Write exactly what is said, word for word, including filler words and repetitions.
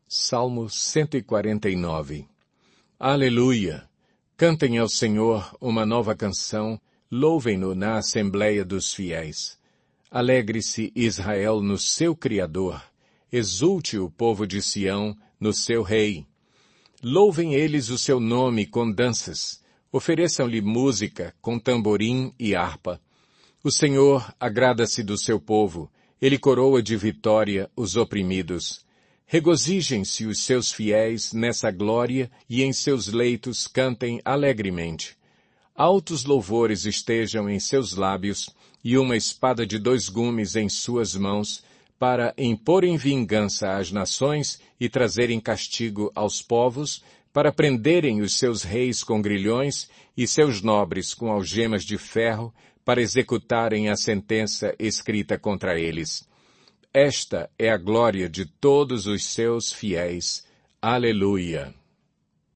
Salmo cento e quarenta e nove. Aleluia! Cantem ao Senhor uma nova canção, louvem-no na Assembleia dos Fiéis. Alegre-se Israel no seu Criador, exulte o povo de Sião no seu Rei. Louvem eles o seu nome com danças, ofereçam-lhe música com tamborim e harpa. O Senhor agrada-se do seu povo, ele coroa de vitória os oprimidos. Regozijem-se os seus fiéis nessa glória e em seus leitos cantem alegremente. Altos louvores estejam em seus lábios e uma espada de dois gumes em suas mãos, para imporem vingança às nações e trazerem castigo aos povos, para prenderem os seus reis com grilhões e seus nobres com algemas de ferro, para executarem a sentença escrita contra eles. Esta é a glória de todos os seus fiéis. Aleluia!